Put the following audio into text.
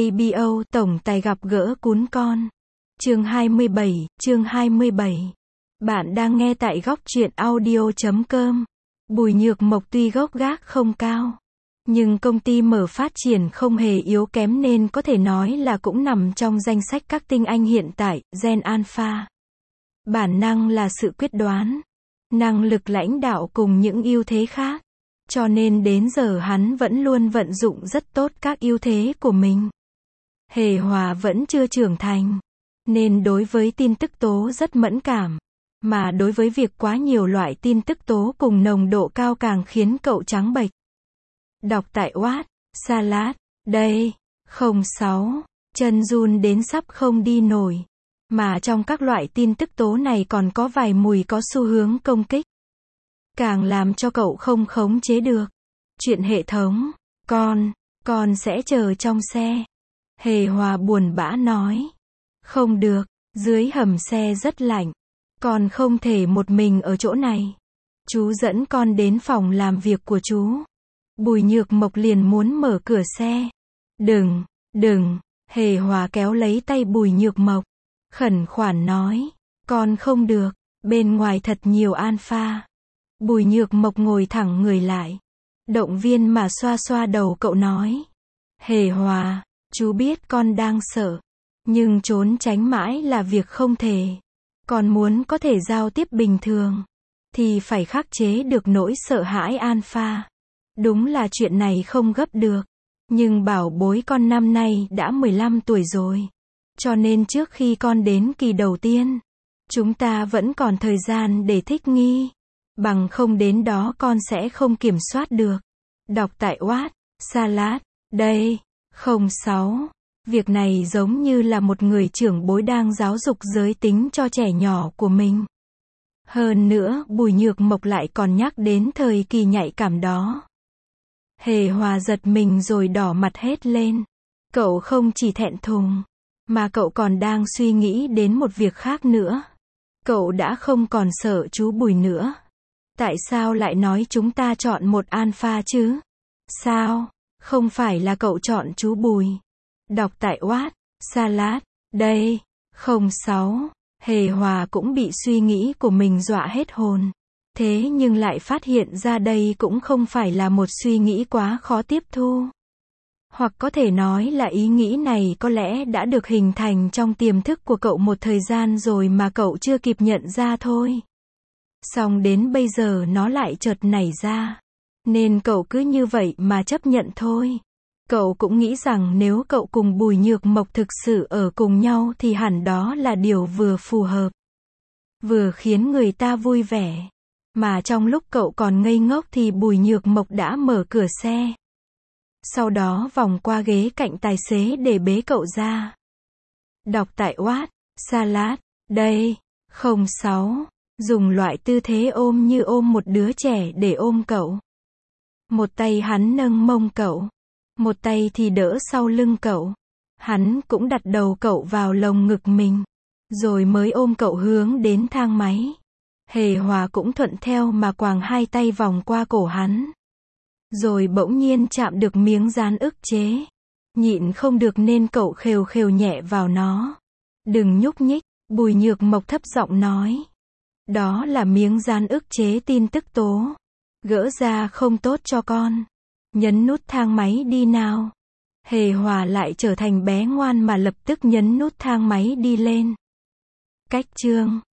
KBO tổng tài gặp gỡ cún con. Chương 27. Bạn đang nghe tại góc truyện audio.com. Bùi Nhược Mộc tuy gốc gác không cao, nhưng công ty mở phát triển không hề yếu kém nên có thể nói là cũng nằm trong danh sách các tinh anh hiện tại, Gen Alpha. Bản năng là sự quyết đoán, năng lực lãnh đạo cùng những ưu thế khác. Cho nên đến giờ hắn vẫn luôn vận dụng rất tốt các ưu thế của mình. Hề Hòa vẫn chưa trưởng thành, nên đối với tin tức tố rất mẫn cảm. Mà đối với việc quá nhiều loại tin tức tố cùng nồng độ cao càng khiến cậu trắng bệch. Đọc tại Watt, Salad, đây, 06, chân run đến sắp không đi nổi. Mà trong các loại tin tức tố này còn có vài mùi có xu hướng công kích. Càng làm cho cậu không khống chế được. Chuyện hệ thống, con sẽ chờ trong xe. Hề Hòa buồn bã nói. Không được, dưới hầm xe rất lạnh. Con không thể một mình ở chỗ này. Chú dẫn con đến phòng làm việc của chú. Bùi Nhược Mộc liền muốn mở cửa xe. Đừng, Hề Hòa kéo lấy tay Bùi Nhược Mộc. Khẩn khoản nói. Con không được, bên ngoài thật nhiều alpha. Bùi Nhược Mộc ngồi thẳng người lại. Động viên mà xoa xoa đầu cậu nói. Hề Hòa, chú biết con đang sợ. Nhưng trốn tránh mãi là việc không thể. Con muốn có thể giao tiếp bình thường, thì phải khắc chế được nỗi sợ hãi alpha. Đúng là chuyện này không gấp được. Nhưng bảo bối con năm nay đã 15 tuổi rồi. Cho nên trước khi con đến kỳ đầu tiên, chúng ta vẫn còn thời gian để thích nghi. Bằng không đến đó con sẽ không kiểm soát được. Đọc tại Watt, Salad, đây, 06. Việc này giống như là một người trưởng bối đang giáo dục giới tính cho trẻ nhỏ của mình. Hơn nữa, Bùi Nhược Mộc lại còn nhắc đến thời kỳ nhạy cảm đó. Hề Hòa giật mình rồi đỏ mặt hết lên. Cậu không chỉ thẹn thùng, mà cậu còn đang suy nghĩ đến một việc khác nữa. Cậu đã không còn sợ chú Bùi nữa. Tại sao lại nói chúng ta chọn một alpha chứ? Sao? Không phải là cậu chọn chú Bùi. Đọc tại Watt, Salad, đây, 06. Hề Hòa cũng bị suy nghĩ của mình dọa hết hồn. Thế nhưng lại phát hiện ra đây cũng không phải là một suy nghĩ quá khó tiếp thu. Hoặc có thể nói là ý nghĩ này có lẽ đã được hình thành trong tiềm thức của cậu một thời gian rồi mà cậu chưa kịp nhận ra thôi. Xong đến bây giờ nó lại chợt nảy ra. Nên cậu cứ như vậy mà chấp nhận thôi. Cậu cũng nghĩ rằng nếu cậu cùng Bùi Nhược Mộc thực sự ở cùng nhau thì hẳn đó là điều vừa phù hợp, vừa khiến người ta vui vẻ. Mà trong lúc cậu còn ngây ngốc thì Bùi Nhược Mộc đã mở cửa xe. Sau đó vòng qua ghế cạnh tài xế để bế cậu ra. Đọc tại Watt, Salad, đây, 06. Dùng loại tư thế ôm như ôm một đứa trẻ để ôm cậu. Một tay hắn nâng mông cậu, một tay thì đỡ sau lưng cậu. Hắn cũng đặt đầu cậu vào lồng ngực mình, rồi mới ôm cậu hướng đến thang máy. Hề Hòa cũng thuận theo mà quàng hai tay vòng qua cổ hắn. Rồi bỗng nhiên chạm được miếng dán ức chế. Nhịn không được nên cậu khều khều nhẹ vào nó. Đừng nhúc nhích, Bùi Nhược Mộc thấp giọng nói. Đó là miếng dán ức chế tin tức tố. Gỡ ra không tốt cho con. Nhấn nút thang máy đi nào. Hề Hòa lại trở thành bé ngoan mà lập tức nhấn nút thang máy đi lên. Cách chương